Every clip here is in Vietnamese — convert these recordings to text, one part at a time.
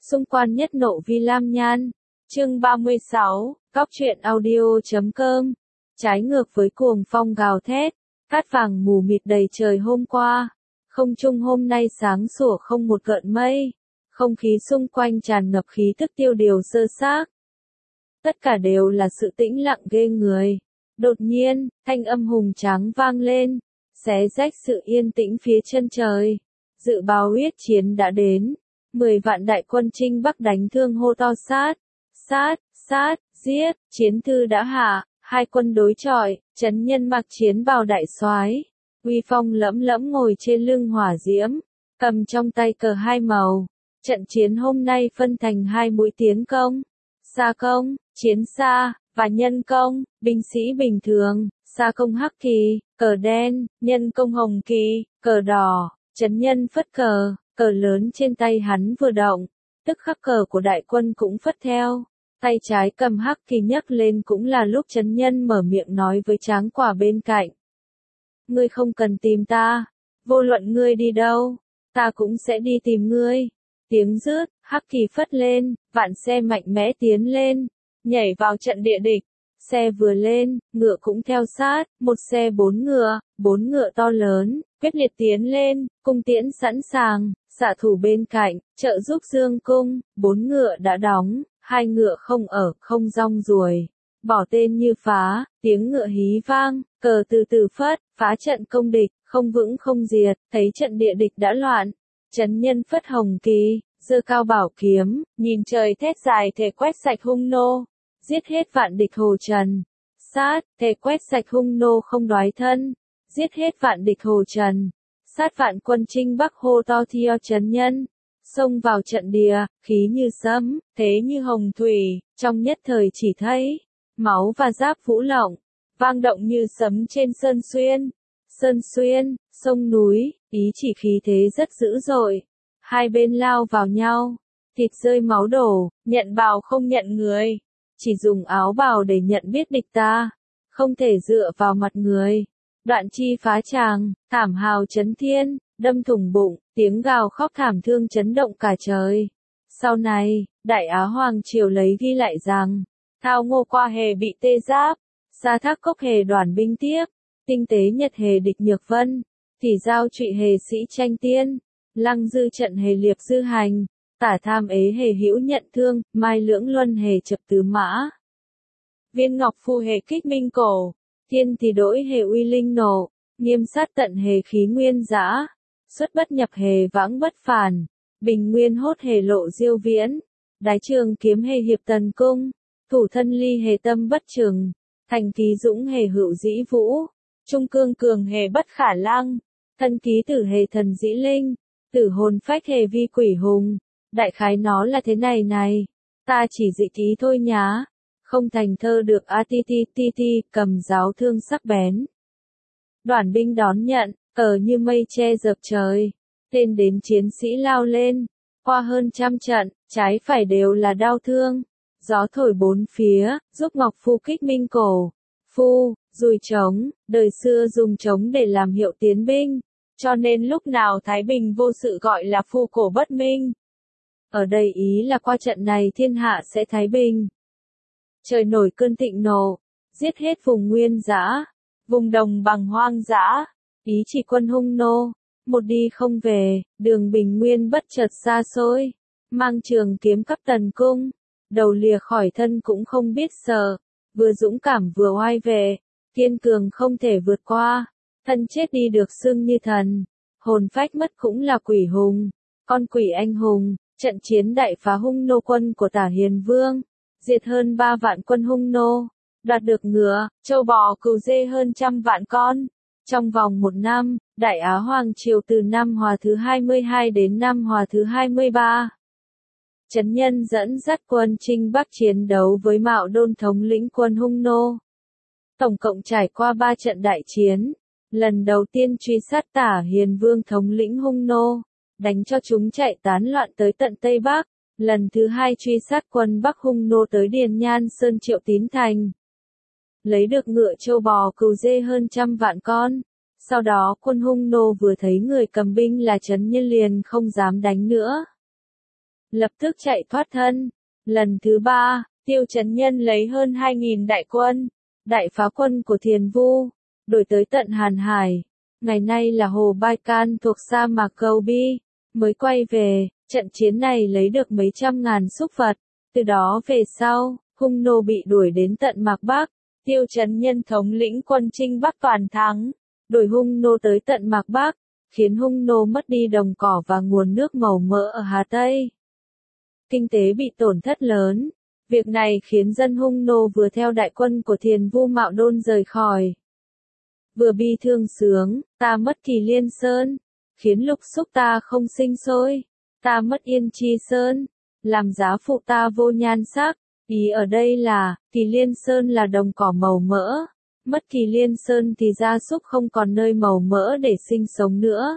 Xung quan nhất nộ vi lam nhan. Chương 36, Cóc truyện audio.com. Trái ngược với cuồng phong gào thét, cát vàng mù mịt đầy trời hôm qua, không trung hôm nay sáng sủa không một gợn mây, không khí xung quanh tràn ngập khí tức tiêu điều sơ xác. Tất cả đều là sự tĩnh lặng ghê người. Đột nhiên, thanh âm hùng tráng vang lên, xé rách sự yên tĩnh phía chân trời. Dự báo huyết chiến đã đến. 10 vạn đại quân chinh bắc đánh thương hô to sát, giết, chiến thư đã hạ, hai quân đối chọi, Trấn Nhân mặc chiến bào đại soái, uy phong lẫm lẫm ngồi trên lưng hỏa diễm, cầm trong tay cờ hai màu. Trận chiến hôm nay phân thành hai mũi tiến công, xa công, chiến xa, và nhân công, binh sĩ bình thường, xa công hắc kỳ, cờ đen, nhân công hồng kỳ, cờ đỏ. Trấn Nhân phất cờ, cờ lớn trên tay hắn vừa động, tức khắc cờ của đại quân cũng phất theo. Tay trái cầm hắc kỳ nhấc lên cũng là lúc Trấn Nhân mở miệng nói với tráng quả bên cạnh. Ngươi không cần tìm ta, vô luận ngươi đi đâu, ta cũng sẽ đi tìm ngươi. Tiếng rướt, hắc kỳ phất lên, vạn xe mạnh mẽ tiến lên, nhảy vào trận địa địch. Xe vừa lên, ngựa cũng theo sát, một xe bốn ngựa to lớn, quyết liệt tiến lên, cung tiễn sẵn sàng, xạ thủ bên cạnh, trợ giúp dương cung, 4 ngựa đã đóng, 2 ngựa không ở, không rong ruồi. Bỏ tên như phá, tiếng ngựa hí vang, cờ từ từ phất, phá trận công địch, không vững không diệt, thấy trận địa địch đã loạn. Trấn Nhân phất hồng kỳ, giơ cao bảo kiếm, nhìn trời thét dài thể quét sạch hung nô. Giết hết vạn địch hồ trần. Sát, thể quét sạch hung nô không đoái thân. Giết hết vạn địch hồ trần. Sát vạn quân chinh bắc hô to theo Trấn Nhân. Xông vào trận địa, khí như sấm, thế như hồng thủy, trong nhất thời chỉ thấy máu và giáp vũ lộng, vang động như sấm trên sơn xuyên. Sơn xuyên, sông núi, ý chỉ khí thế rất dữ dội. Hai bên lao vào nhau, thịt rơi máu đổ, nhận bào không nhận người. Chỉ dùng áo bào để nhận biết địch ta, không thể dựa vào mặt người. Đoạn chi phá tràng, thảm hào chấn thiên, đâm thủng bụng, tiếng gào khóc thảm thương chấn động cả trời. Sau này, Đại Á Hoàng Triều lấy ghi lại rằng, Thao Ngô qua hề bị tê giáp, Sa Thác Cốc hề đoàn binh tiếp, Tinh tế Nhật hề địch nhược vân, Thì giao trụy hề sĩ tranh tiên, Lăng dư trận hề liệp dư hành. Tả tham ế hề hữu nhận thương, mai lưỡng luân hề chập tứ mã. Viên ngọc phu hề kích minh cổ, thiên thì đổi hề uy linh nổ, nghiêm sát tận hề khí nguyên dã, xuất bất nhập hề vãng bất phản, bình nguyên hốt hề lộ diêu viễn, đái trường kiếm hề hiệp tần cung, thủ thân ly hề tâm bất trừng, thành ký dũng hề hữu dĩ vũ, trung cương cường hề bất khả lăng, thân ký tử hề thần dĩ linh, tử hồn phách hề vi quỷ hùng. Đại khái nó là thế này, ta chỉ dị ký thôi nhá, không thành thơ được a ti ti ti ti, cầm giáo thương sắc bén. Đoàn binh đón nhận, cờ như mây che dập trời, tên đến chiến sĩ lao lên, qua hơn trăm trận, trái phải đều là đau thương, gió thổi bốn phía, giúp Ngọc Phu kích minh cổ. Phu, dùi trống, đời xưa dùng trống để làm hiệu tiến binh, cho nên lúc nào Thái Bình vô sự gọi là phu cổ bất minh. Ở đây ý là qua trận này thiên hạ sẽ thái bình. Trời nổi cơn thịnh nộ, giết hết vùng nguyên dã, vùng đồng bằng hoang dã, ý chỉ quân hung nô, một đi không về, đường bình nguyên bất chợt xa xôi, mang trường kiếm cắp tần cung, đầu lìa khỏi thân cũng không biết sợ, vừa dũng cảm vừa oai vệ, kiên cường không thể vượt qua, thân chết đi được xưng như thần, hồn phách mất cũng là quỷ hùng, con quỷ anh hùng. Trận chiến đại phá hung nô quân của Tả Hiền Vương, diệt hơn 3 vạn quân hung nô, đoạt được ngựa, châu bò cừu dê hơn 100 vạn con. Trong vòng 1 năm, Đại Á Hoàng Triều từ năm Hòa thứ 22 đến năm Hòa thứ 23. Trấn Nhân dẫn dắt quân chinh bắc chiến đấu với Mạo Đôn thống lĩnh quân hung nô. Tổng cộng trải qua 3 trận đại chiến, lần đầu tiên truy sát Tả Hiền Vương thống lĩnh hung nô, đánh cho chúng chạy tán loạn tới tận Tây Bắc, lần thứ 2 truy sát quân Bắc hung nô tới Điền Nhan Sơn Triệu Tín Thành. Lấy được ngựa châu bò cừu dê hơn 100 vạn con. Sau đó quân hung nô vừa thấy người cầm binh là Trấn Nhân liền không dám đánh nữa. lập tức chạy thoát thân. Lần thứ 3, Tiêu Chấn Nhân lấy hơn 2.000 đại quân, đại phá quân của Thiền Vu, đuổi tới tận Hàn Hải, ngày nay là hồ Baikal thuộc sa mạc Gobi, mới quay về. Trận chiến này lấy được mấy trăm ngàn súc vật, từ đó về sau, Hung nô bị đuổi đến tận Mạc Bắc, Tiêu Chấn Nhân thống lĩnh quân chinh Bắc toàn thắng, đuổi Hung nô tới tận Mạc Bắc, khiến Hung nô mất đi đồng cỏ và nguồn nước màu mỡ ở Hà Tây. Kinh tế bị tổn thất lớn, việc này khiến dân Hung nô vừa theo đại quân của Thiền Vu Mạo Đôn rời khỏi. Vừa bi thương sướng, ta mất Kỳ Liên Sơn, khiến lục xúc ta không sinh sôi, ta mất Yên Chi Sơn, làm giá phụ ta vô nhan sắc. Ý ở đây là, Kỳ Liên Sơn là đồng cỏ màu mỡ, mất Kỳ Liên Sơn thì gia súc không còn nơi màu mỡ để sinh sống nữa.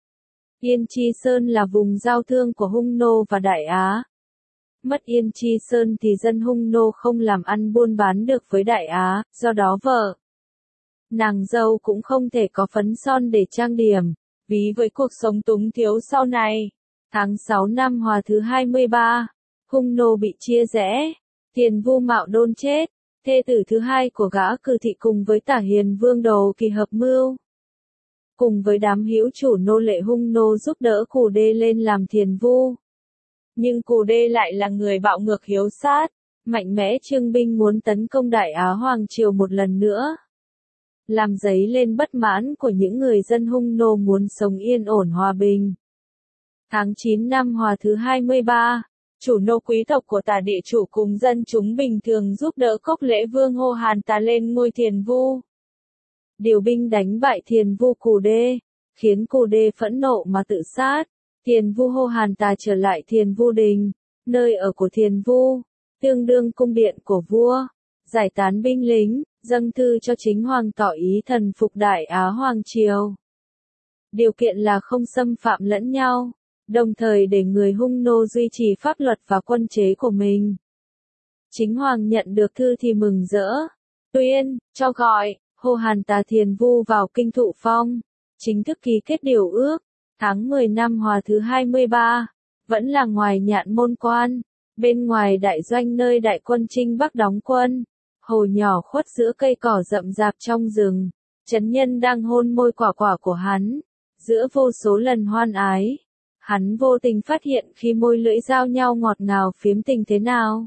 Yên Chi Sơn là vùng giao thương của Hung nô và Đại Á. Mất Yên Chi Sơn thì dân Hung nô không làm ăn buôn bán được với Đại Á, do đó vợ nàng dâu cũng không thể có phấn son để trang điểm, ví với cuộc sống túng thiếu sau này. Tháng 6 năm Hòa thứ 23, Hung nô bị chia rẽ, Thiền Vu Mạo Đôn chết, thê tử thứ hai của gã Cừ Thị cùng với Tả Hiền Vương Đồ Kỳ hợp mưu. Cùng với đám hữu chủ nô lệ Hung nô giúp đỡ Cù Đê lên làm Thiền Vu. Nhưng Cù Đê lại là người bạo ngược hiếu sát, mạnh mẽ trương binh muốn tấn công Đại Á Hoàng Triều một lần nữa, làm dấy lên bất mãn của những người dân Hung nô muốn sống yên ổn hòa bình. Tháng 9 năm Hòa thứ 23, chủ nô quý tộc của Tả địa chủ cùng dân chúng bình thường giúp đỡ Cốc Lễ Vương Hô Hàn Tà lên ngôi Thiền Vu. Điều binh đánh bại Thiền Vu Cù Đê, khiến Cù Đê phẫn nộ mà tự sát. Thiền Vu Hô Hàn Tà trở lại Thiền Vu Đình, nơi ở của Thiền Vu, tương đương cung điện của vua, giải tán binh lính, dâng thư cho chính hoàng tỏ ý thần phục Đại Á Hoàng Triều. Điều kiện là không xâm phạm lẫn nhau, đồng thời để người Hung nô duy trì pháp luật và quân chế của mình. Chính hoàng nhận được thư thì mừng rỡ, tuyên, cho gọi, Hô Hàn Tà Thiền Vu vào kinh thụ phong, chính thức ký kết điều ước. Tháng 10 năm Hòa thứ 23, vẫn là ngoài Nhạn Môn Quan, bên ngoài đại doanh nơi đại quân chinh Bắc đóng quân, hồ nhỏ khuất giữa cây cỏ rậm rạp trong rừng, Chấn Nhân đang hôn môi quả quả của hắn, giữa vô số lần hoan ái. Hắn vô tình phát hiện khi môi lưỡi giao nhau ngọt ngào phiếm tình thế nào.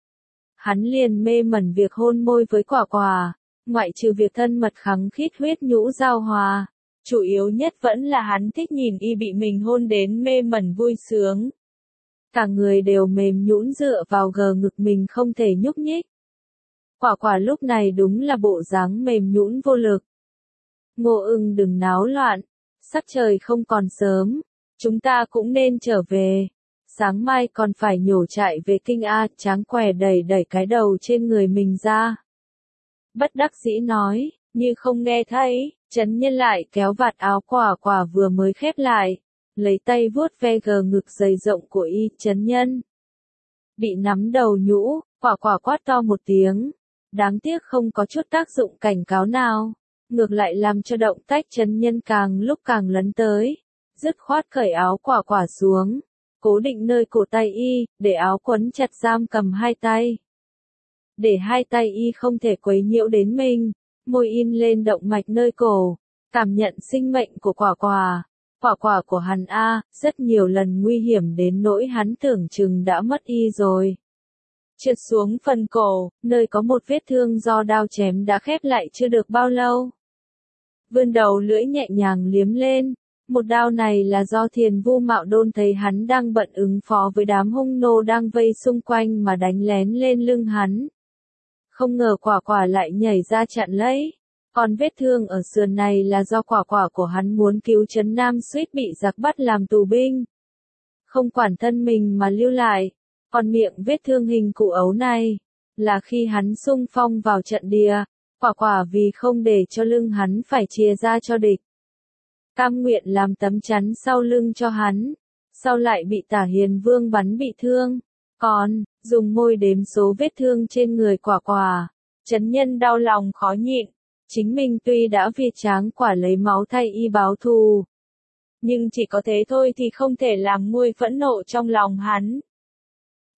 Hắn liền mê mẩn việc hôn môi với quả quả, ngoại trừ việc thân mật khắng khít huyết nhũ giao hòa. Chủ yếu nhất vẫn là hắn thích nhìn y bị mình hôn đến mê mẩn vui sướng. Cả người đều mềm nhũn dựa vào gờ ngực mình không thể nhúc nhích. Quả quả lúc này đúng là bộ dáng mềm nhũn vô lực. Ngô Ưng đừng náo loạn, sắc trời không còn sớm, chúng ta cũng nên trở về. Sáng mai còn phải nhổ trại về kinh A. Tráng què đẩy cái đầu trên người mình ra. Bất đắc dĩ nói, như không nghe thấy. Chấn Nhân lại kéo vạt áo quả quả vừa mới khép lại, lấy tay vuốt ve gờ ngực dày rộng của y. Chấn Nhân bị nắm đầu nhũ, quả quả quát to một tiếng, đáng tiếc không có chút tác dụng cảnh cáo nào, ngược lại làm cho động tác Chấn Nhân càng lúc càng lấn tới, dứt khoát cởi áo quả quả xuống, cố định nơi cổ tay y, để áo quấn chặt giam cầm hai tay, để hai tay y không thể quấy nhiễu đến mình. Môi in lên động mạch nơi cổ, cảm nhận sinh mệnh của quả quả của hắn A, rất nhiều lần nguy hiểm đến nỗi hắn tưởng chừng đã mất y rồi. Trượt xuống phần cổ, nơi có một vết thương do đao chém đã khép lại chưa được bao lâu. Vươn đầu lưỡi nhẹ nhàng liếm lên, một đao này là do Thiền Vu Mạo Đôn thấy hắn đang bận ứng phó với đám Hung nô đang vây xung quanh mà đánh lén lên lưng hắn. Không ngờ quả quả lại nhảy ra chặn lấy. Còn vết thương ở sườn này là do quả quả của hắn muốn cứu Trấn Nam suýt bị giặc bắt làm tù binh. Không quản thân mình mà lưu lại. Còn miệng vết thương hình cụ ấu này, là khi hắn xung phong vào trận địa, quả quả vì không để cho lưng hắn phải chìa ra cho địch. Cam nguyện làm tấm chắn sau lưng cho hắn, sau lại bị Tả Hiền Vương bắn bị thương. Còn, dùng môi đếm số vết thương trên người quả quả, Chấn Nhân đau lòng khó nhịn, chính mình tuy đã vì Tráng quả lấy máu thay y báo thù, nhưng chỉ có thế thôi thì không thể làm nguôi phẫn nộ trong lòng hắn.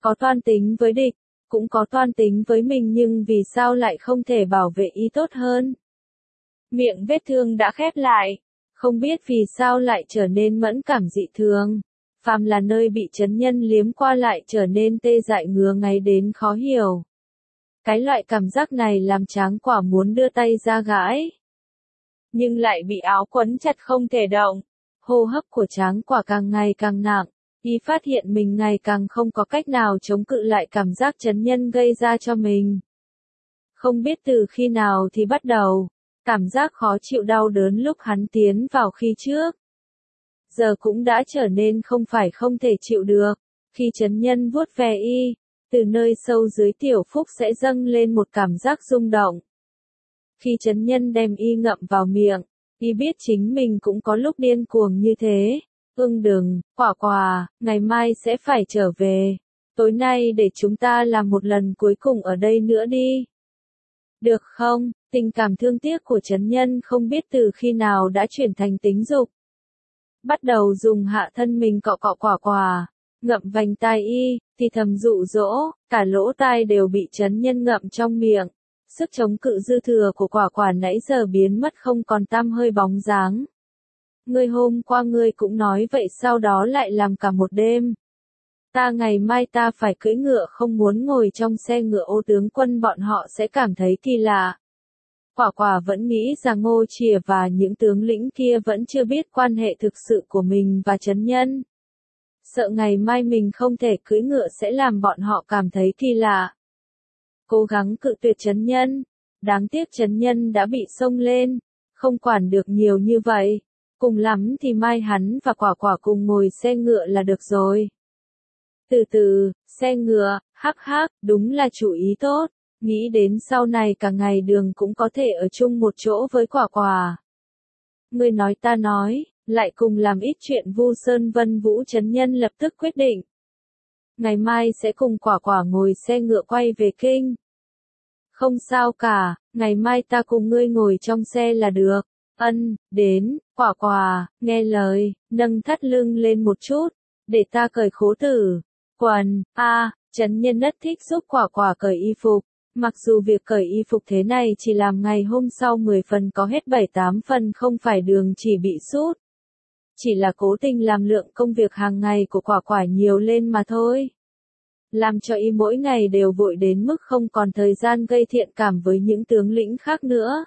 có toan tính với địch, cũng có toan tính với mình nhưng vì sao lại không thể bảo vệ y tốt hơn? Miệng vết thương đã khép lại, không biết vì sao lại trở nên mẫn cảm dị thường. Phàm là nơi bị chấn nhân liếm qua lại trở nên tê dại ngứa ngáy đến khó hiểu. Cái loại cảm giác này làm Tráng Quả muốn đưa tay ra gãi, nhưng lại bị áo quấn chặt không thể động. Hô hấp của Tráng Quả càng ngày càng nặng, y phát hiện mình ngày càng không có cách nào chống cự lại cảm giác chấn nhân gây ra cho mình. Không biết từ khi nào thì bắt đầu, cảm giác khó chịu đau đớn lúc hắn tiến vào khi trước, giờ cũng đã trở nên không phải không thể chịu được. Khi chấn nhân vuốt ve y, từ nơi sâu dưới tiểu phúc sẽ dâng lên một cảm giác rung động. Khi chấn nhân đem y ngậm vào miệng, y biết chính mình cũng có lúc điên cuồng như thế. Đừng, Quả Quả, ngày mai sẽ phải trở về. Tối nay để chúng ta làm một lần cuối cùng ở đây nữa đi. Được không? Tình cảm thương tiếc của chấn nhân không biết từ khi nào đã chuyển thành tính dục. Bắt đầu dùng hạ thân mình cọ cọ Quả Quả, ngậm vành tai y, thì thầm dụ dỗ, cả lỗ tai đều bị chấn nhân ngậm trong miệng. Sức chống cự dư thừa của Quả Quả nãy giờ biến mất không còn tăm hơi bóng dáng. Ngươi hôm qua ngươi cũng nói vậy sau đó lại làm cả một đêm. Ngày mai ta phải cưỡi ngựa không muốn ngồi trong xe ngựa ô tướng quân bọn họ sẽ cảm thấy kỳ lạ. Quả Quả vẫn nghĩ rằng Ngô Chìa và những tướng lĩnh kia vẫn chưa biết quan hệ thực sự của mình và chấn nhân. Sợ ngày mai mình không thể cưỡi ngựa sẽ làm bọn họ cảm thấy kỳ lạ. Cố gắng cự tuyệt chấn nhân. Đáng tiếc chấn nhân đã bị xông lên, không quản được nhiều như vậy. Cùng lắm thì mai hắn và Quả Quả cùng ngồi xe ngựa là được rồi. Từ từ, xe ngựa, hắc hắc, đúng là chủ ý tốt. Nghĩ đến sau này cả ngày đường cũng có thể ở chung một chỗ với Quả Quả. Ngươi nói ta nói, lại cùng làm ít chuyện Vu Sơn Vân Vũ chấn nhân lập tức quyết định. Ngày mai sẽ cùng Quả Quả ngồi xe ngựa quay về kinh. Không sao cả, ngày mai ta cùng ngươi ngồi trong xe là được. Đến, Quả Quả, nghe lời, nâng thắt lưng lên một chút, để ta cởi khố tử, quần, chấn nhân rất thích giúp Quả Quả cởi y phục. Mặc dù việc cởi y phục thế này chỉ làm ngày hôm sau 10 phần có hết 7-8 phần không phải đường chỉ bị sút. Chỉ là cố tình làm lượng công việc hàng ngày của Quả Quả nhiều lên mà thôi. Làm cho y mỗi ngày đều vội đến mức không còn thời gian gây thiện cảm với những tướng lĩnh khác nữa.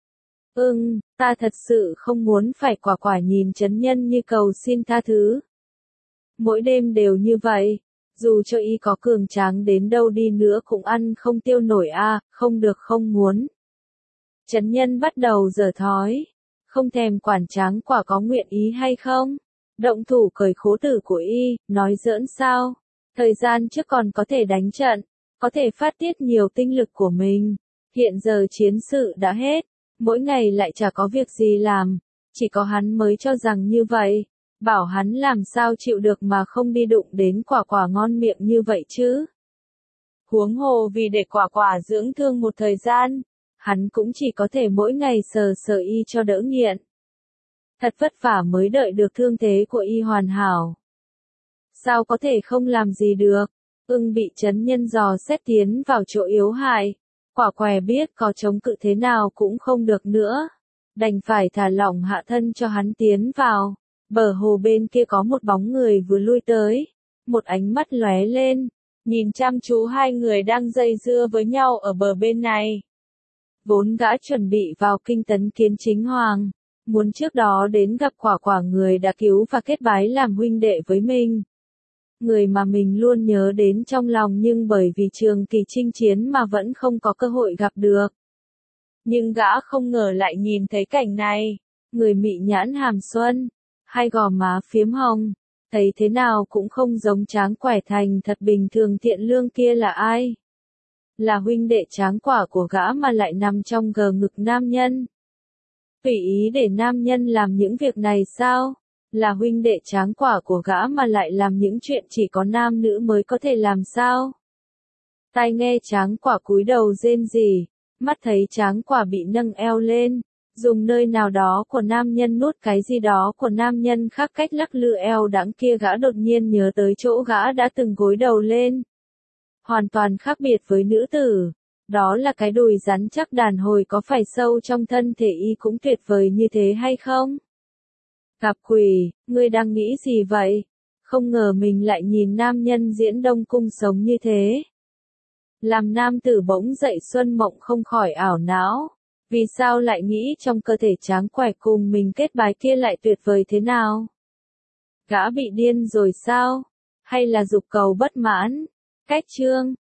Ta thật sự không muốn phải Quả Quả nhìn chấn nhân như cầu xin tha thứ. Mỗi đêm đều như vậy. Dù cho y có cường tráng đến đâu đi nữa cũng ăn không tiêu nổi không được không muốn. Chấn nhân bắt đầu giở thói. Không thèm quản Tráng Quả có nguyện ý hay không. Động thủ cởi khố tử của y, nói giỡn sao. Thời gian trước còn có thể đánh trận, có thể phát tiết nhiều tinh lực của mình. Hiện giờ chiến sự đã hết, mỗi ngày lại chả có việc gì làm. Chỉ có hắn mới cho rằng như vậy. Bảo hắn làm sao chịu được mà không đi đụng đến Quả Quả ngon miệng như vậy chứ. Huống hồ vì để Quả Quả dưỡng thương một thời gian, hắn cũng chỉ có thể mỗi ngày sờ sờ y cho đỡ nghiện. Thật vất vả mới đợi được thương thế của y hoàn hảo. Sao có thể không làm gì được, bị chấn nhân dò xét tiến vào chỗ yếu hại. Quả Què biết có chống cự thế nào cũng không được nữa. Đành phải thả lỏng hạ thân cho hắn tiến vào. Bờ hồ bên kia có một bóng người vừa lui tới. Một ánh mắt lóe lên, nhìn chăm chú hai người đang dây dưa với nhau ở bờ bên này. Vốn gã chuẩn bị vào kinh tấn kiến chính hoàng. Muốn trước đó đến gặp Quả Quả người đã cứu và kết bái làm huynh đệ với mình. Người mà mình luôn nhớ đến trong lòng nhưng bởi vì trường kỳ chinh chiến mà vẫn không có cơ hội gặp được. Nhưng gã không ngờ lại nhìn thấy cảnh này. Người mị nhãn hàm xuân, hai gò má phiếm hồng, thấy thế nào cũng không giống Tráng Quẻ thành thật bình thường thiện lương kia là ai. Là huynh đệ Tráng Quả của gã mà lại nằm trong gờ ngực nam nhân. Tùy ý để nam nhân làm những việc này sao? Là huynh đệ Tráng Quả của gã mà lại làm những chuyện chỉ có nam nữ mới có thể làm sao? Tai nghe Tráng Quả cúi đầu rên rỉ, mắt thấy Tráng Quả bị nâng eo lên, dùng nơi nào đó của nam nhân nuốt cái gì đó của nam nhân khác cách lắc lư eo đãng kia gã đột nhiên nhớ tới chỗ gã đã từng gối đầu lên, hoàn toàn khác biệt với nữ tử. Đó là cái đùi rắn chắc đàn hồi có phải sâu trong thân thể y cũng tuyệt vời như thế hay không? Gặp quỷ, ngươi đang nghĩ gì vậy? Không ngờ mình lại nhìn nam nhân diễn Đông Cung sống như thế. Làm nam tử bỗng dậy Xuân Mộng không khỏi ảo não. Vì sao lại nghĩ trong cơ thể tráng quẻ cùng mình kết bái kia lại tuyệt vời thế nào? Gã bị điên rồi sao? Hay là dục cầu bất mãn? Cách chương